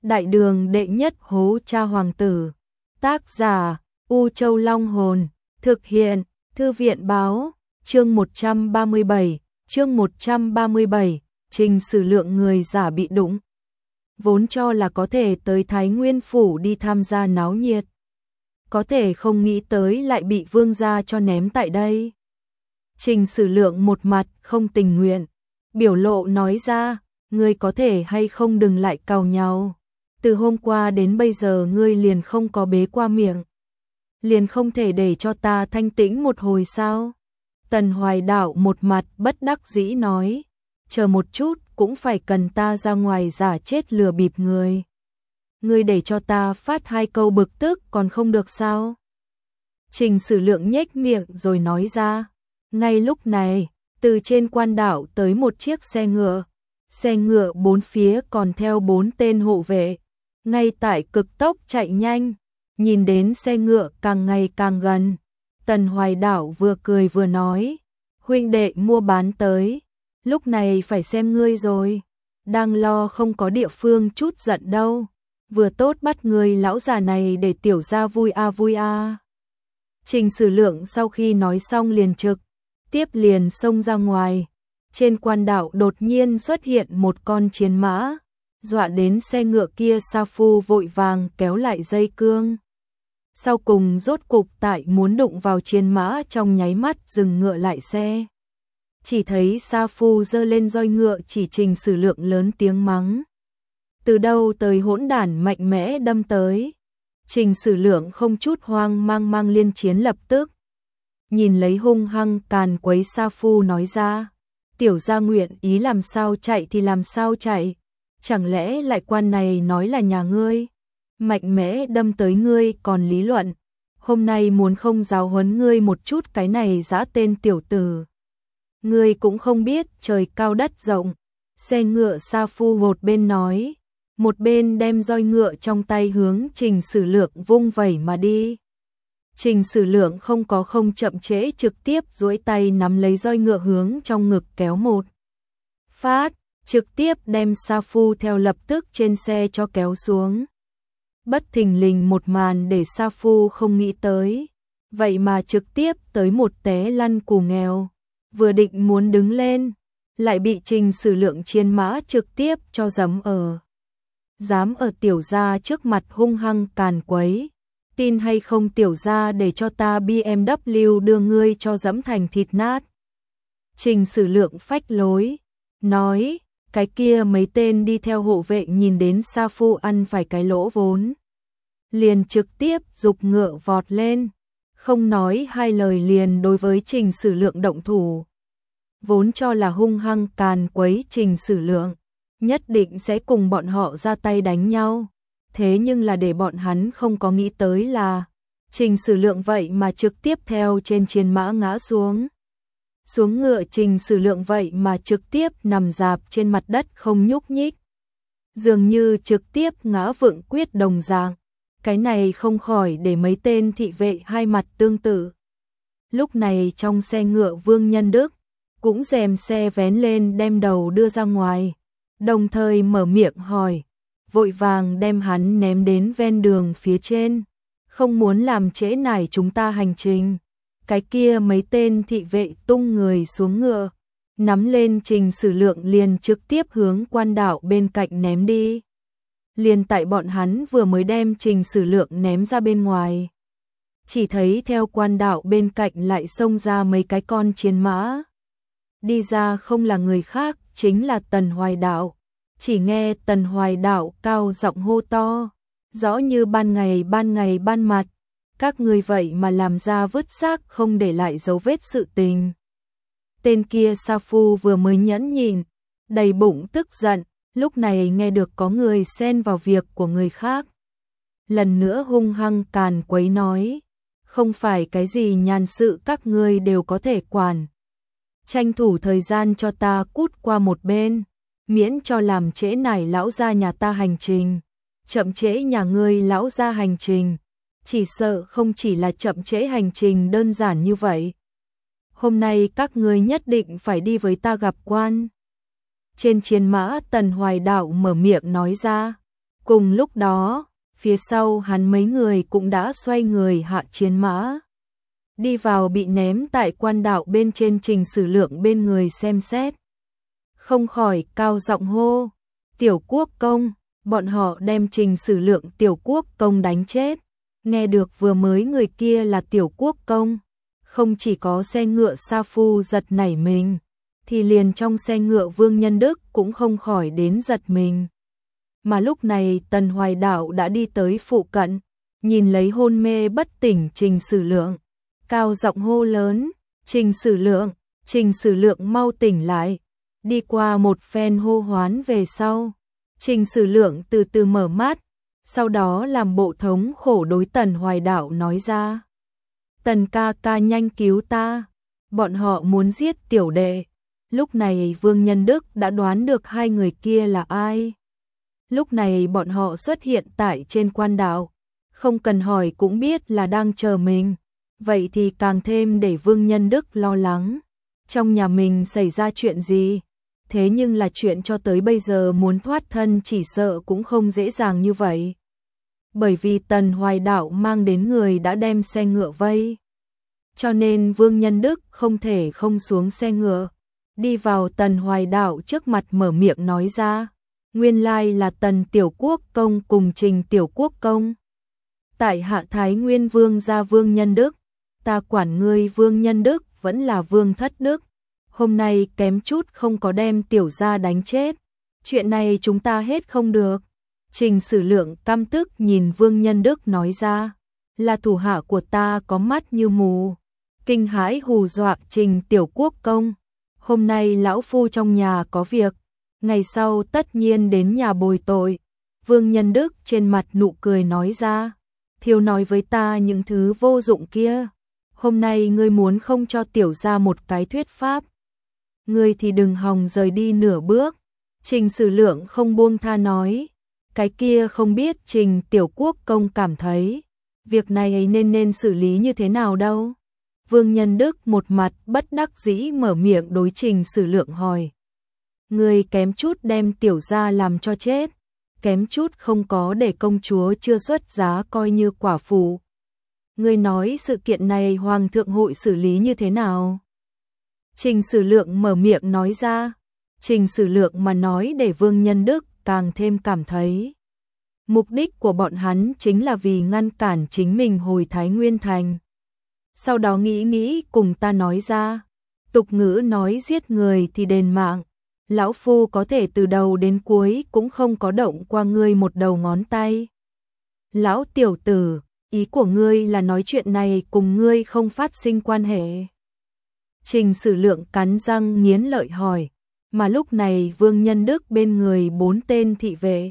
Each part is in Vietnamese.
Đại đường đệ nhất hố cha hoàng tử. Tác giả U Châu Long Hồn. Thực hiện Thư viện Báo. Chương 137. Chương 137. Trình Sử Lượng người giả bị đụng. Vốn cho là có thể tới Thái Nguyên Phủ đi tham gia náo nhiệt. Có thể không nghĩ tới lại bị vương gia cho ném tại đây. Trình Sử Lượng một mặt không tình nguyện, biểu lộ nói ra, ngươi có thể hay không đừng lại càu nhau. Từ hôm qua đến bây giờ ngươi liền không có bế qua miệng. Liền không thể để cho ta thanh tĩnh một hồi sao? Tần Hoài Đạo một mặt bất đắc dĩ nói, chờ một chút cũng phải cần ta ra ngoài giả chết lừa bịp người. Ngươi để cho ta phát 2 câu bực tức còn không được sao? Trình Sử Lượng nhếch miệng rồi nói ra. Ngay lúc này, từ trên quan đảo tới một chiếc xe ngựa. Xe ngựa 4 phía còn theo 4 tên hộ vệ. Ngay tại cực tốc chạy nhanh, nhìn đến xe ngựa càng ngày càng gần. Tần Hoài Đạo vừa cười vừa nói, huynh đệ mua bán tới, lúc này phải xem ngươi rồi. Đang lo không có địa phương chút giận đâu. Vừa tốt bắt người lão già này để tiểu gia vui a vui a. Trình Sử Lượng sau khi nói xong liền trực tiếp liền xông ra ngoài. Trên quan đảo đột nhiên xuất hiện một con chiến mã, dọa đến xe ngựa kia sa phu vội vàng kéo lại dây cương. Sau cùng rốt cục tại muốn đụng vào chiến mã trong nháy mắt dừng ngựa lại xe. Chỉ thấy sa phu giơ lên roi ngựa chỉ Trình Sử Lượng lớn tiếng mắng. Từ đâu tới hỗn đản mạnh mẽ đâm tới. Trình Sử Lượng không chút hoang mang liên chiến lập tức. Nhìn lấy hung hăng càn quấy sa phu nói ra. Tiểu gia nguyện ý làm sao chạy thì làm sao chạy. Chẳng lẽ lại quan này nói là nhà ngươi. Mạnh mẽ đâm tới ngươi còn lý luận. Hôm nay muốn không giáo huấn ngươi một chút cái này dã tên tiểu tử. Ngươi cũng không biết trời cao đất rộng. Xe ngựa sa phu một bên nói. Một bên đem roi ngựa trong tay hướng Trình Sử Lượng vung vẩy mà đi. Trình Sử Lượng không chậm trễ trực tiếp duỗi tay nắm lấy roi ngựa hướng trong ngực kéo một phát, trực tiếp đem sa phu theo lập tức trên xe cho kéo xuống. Bất thình lình một màn để sa phu không nghĩ tới, vậy mà trực tiếp tới một té lăn cù nghèo, vừa định muốn đứng lên, lại bị Trình Sử Lượng chiến mã trực tiếp cho giẫm ở. Dám ở tiểu gia trước mặt hung hăng càn quấy, tin hay không tiểu gia để cho ta BMW đưa ngươi cho giẫm thành thịt nát. Trình Sử Lượng phách lối, nói, cái kia mấy tên đi theo hộ vệ nhìn đến sa phu ăn phải cái lỗ vốn. Liền trực tiếp giục ngựa vọt lên, không nói hai lời liền đối với Trình Sử Lượng động thủ. Vốn cho là hung hăng càn quấy Trình Sử Lượng, nhất định sẽ cùng bọn họ ra tay đánh nhau. Thế nhưng là để bọn hắn không có nghĩ tới là Trình Sử Lượng vậy mà trực tiếp theo trên chiến mã ngã xuống. Xuống ngựa Trình Sử Lượng vậy mà trực tiếp nằm rạp trên mặt đất không nhúc nhích. Dường như trực tiếp ngã vượng quyết đồng dạng. Cái này không khỏi để mấy tên thị vệ hai mặt tương tự. Lúc này trong xe ngựa Vương Nhân Đức cũng rèm xe vén lên đem đầu đưa ra ngoài. Đồng thời mở miệng hỏi, vội vàng đem hắn ném đến ven đường phía trên, không muốn làm trễ nải chúng ta hành trình. Cái kia mấy tên thị vệ tung người xuống ngựa, nắm lên Trình Sử Lượng liền trực tiếp hướng quan đảo bên cạnh ném đi. Liền tại bọn hắn vừa mới đem Trình Sử Lượng ném ra bên ngoài, chỉ thấy theo quan đảo bên cạnh lại xông ra mấy cái con chiến mã. Đi ra không là người khác, chính là Tần Hoài Đạo. Chỉ nghe Tần Hoài Đạo cao giọng hô to, rõ như ban ngày ban mặt, các người vậy mà làm ra vứt xác không để lại dấu vết sự tình. Tên kia sa phu vừa mới nhẫn nhịn, đầy bụng tức giận, lúc này nghe được có người xen vào việc của người khác. Lần nữa hung hăng càn quấy nói, không phải cái gì nhàn sự các ngươi đều có thể quản. Tranh thủ thời gian cho ta cút qua một bên, miễn cho làm trễ nải lão gia nhà ta hành trình. Chậm trễ nhà ngươi lão gia hành trình, chỉ sợ không chỉ là chậm trễ hành trình đơn giản như vậy. Hôm nay các ngươi nhất định phải đi với ta gặp quan. Trên chiến mã Tần Hoài Đạo mở miệng nói ra, Cùng lúc đó, phía sau hắn mấy người cũng đã xoay người hạ chiến mã. Đi vào bị ném tại quan đạo bên trên. Trình Sử Lượng bên người xem xét. Không khỏi cao giọng hô, Tiểu Quốc công, bọn họ đem Trình Sử Lượng Tiểu Quốc công đánh chết. Nghe được vừa mới người kia là Tiểu Quốc công, không chỉ có xe ngựa Sa Phu giật nảy mình, thì liền trong xe ngựa Vương Nhân Đức cũng không khỏi đến giật mình. Mà lúc này Tần Hoài Đạo đã đi tới phụ cận, nhìn lấy hôn mê bất tỉnh Trình Sử Lượng, cao giọng hô lớn, Trình Sử Lượng mau tỉnh lại. Đi qua một phen hô hoán về sau, Trình Sử Lượng từ từ mở mắt, sau đó làm bộ thống khổ đối Tần Hoài Đạo nói ra. Tần ca ca nhanh cứu ta, bọn họ muốn giết tiểu đệ. Lúc này Vương Nhân Đức đã đoán được hai người kia là ai. Lúc này bọn họ xuất hiện tại trên quan đạo, không cần hỏi cũng biết là đang chờ mình. Vậy thì càng thêm để Vương Nhân Đức lo lắng. Trong nhà mình xảy ra chuyện gì? Thế nhưng là chuyện cho tới bây giờ muốn thoát thân chỉ sợ cũng không dễ dàng như vậy. Bởi vì Tần Hoài Đạo mang đến người đã đem xe ngựa vây. Cho nên Vương Nhân Đức không thể không xuống xe ngựa. Đi vào Tần Hoài Đạo trước mặt mở miệng nói ra. Nguyên lai là Tần Tiểu Quốc công cùng Trình Tiểu Quốc công. Tại hạ Thái Nguyên Vương gia Vương Nhân Đức. Ta quản ngươi Vương Nhân Đức vẫn là Vương Thất Đức. Hôm nay kém chút không có đem tiểu gia đánh chết. Chuyện này chúng ta hết không được. Trình Sử Lượng căm tức nhìn Vương Nhân Đức nói ra. Là thủ hạ của ta có mắt như mù. Kinh hãi hù dọa Trình Tiểu Quốc công. Hôm nay lão phu trong nhà có việc. Ngày sau tất nhiên đến nhà bồi tội. Vương Nhân Đức trên mặt nụ cười nói ra. Thiếu nói với ta những thứ vô dụng kia. Hôm nay ngươi muốn không cho tiểu gia một cái thuyết pháp. Ngươi thì đừng hòng rời đi nửa bước. Trình Sử Lượng không buông tha nói. Cái kia không biết Trình Tiểu Quốc công cảm thấy. Việc này nên xử lý như thế nào đâu. Vương Nhân Đức một mặt bất đắc dĩ mở miệng đối Trình Sử Lượng hỏi. Ngươi kém chút đem tiểu gia làm cho chết. Kém chút không có để công chúa chưa xuất giá coi như quả phụ. Ngươi nói sự kiện này Hoàng thượng hội xử lý như thế nào? Trình Sử Lượng mở miệng nói ra. Trình Sử Lượng mà nói để Vương Nhân Đức càng thêm cảm thấy. Mục đích của bọn hắn chính là vì ngăn cản chính mình hồi Thái Nguyên Thành. Sau đó nghĩ cùng ta nói ra. Tục ngữ nói giết người thì đền mạng. Lão phu có thể từ đầu đến cuối cũng không có động qua ngươi một đầu ngón tay. Lão tiểu tử, ý của ngươi là nói chuyện này cùng ngươi không phát sinh quan hệ. Trình Sử Lượng cắn răng nghiến lợi hỏi, mà lúc này Vương Nhân Đức bên người 4 tên thị vệ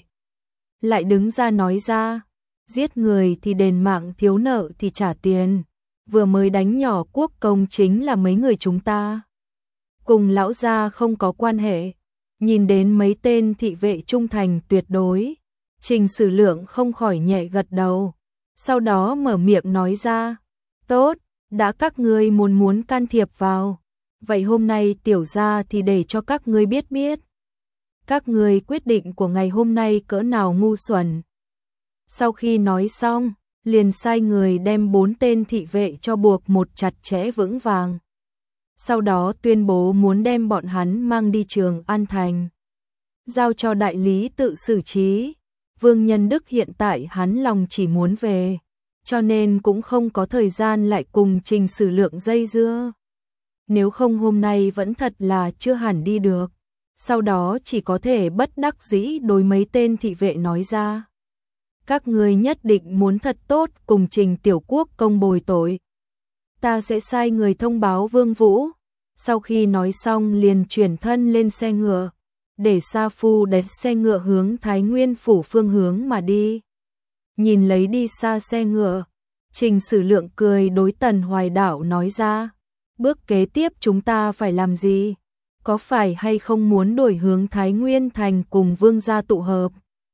lại đứng ra nói ra, giết người thì đền mạng, thiếu nợ thì trả tiền, vừa mới đánh nhỏ quốc công chính là mấy người chúng ta. Cùng lão gia không có quan hệ. Nhìn đến mấy tên thị vệ trung thành tuyệt đối, Trình Sử Lượng không khỏi nhẹ gật đầu. Sau đó mở miệng nói ra, tốt, đã các ngươi muốn can thiệp vào. Vậy hôm nay tiểu gia thì để cho các ngươi biết. Các ngươi quyết định của ngày hôm nay cỡ nào ngu xuẩn. Sau khi nói xong, liền sai người đem 4 tên thị vệ cho buộc một chặt chẽ vững vàng. Sau đó tuyên bố muốn đem bọn hắn mang đi Trường An Thành, giao cho đại lý tự xử trí. Vương Nhân Đức hiện tại hắn lòng chỉ muốn về, cho nên cũng không có thời gian lại cùng Trình Sử Lượng dây dưa. Nếu không hôm nay vẫn thật là chưa hẳn đi được. Sau đó chỉ có thể bất đắc dĩ đối mấy tên thị vệ nói ra. Các ngươi nhất định muốn thật tốt cùng Trình Tiểu Quốc công bồi tội. Ta sẽ sai người thông báo Vương Vũ. Sau khi nói xong liền chuyển thân lên xe ngựa, để Sa Phu đánh xe ngựa hướng Thái Nguyên phủ phương hướng mà đi. Nhìn lấy đi xa xe ngựa, Trình Sử Lượng cười đối Tần Hoài Đạo nói ra, bước kế tiếp chúng ta phải làm gì? Có phải hay không muốn đổi hướng Thái Nguyên Thành cùng Vương gia tụ hợp?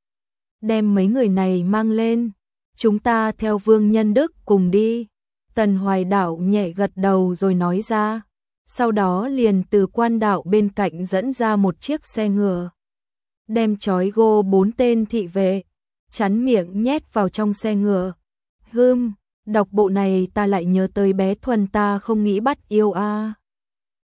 Đem mấy người này mang lên, chúng ta theo Vương Nhân Đức cùng đi. Tần Hoài Đạo nhẹ gật đầu rồi nói ra. Sau đó liền từ quan đạo bên cạnh dẫn ra một chiếc xe ngựa, đem trói gô 4 tên thị vệ, chắn miệng nhét vào trong xe ngựa. Đọc bộ này ta lại nhớ tới bé Thuần, ta không nghĩ bắt yêu a.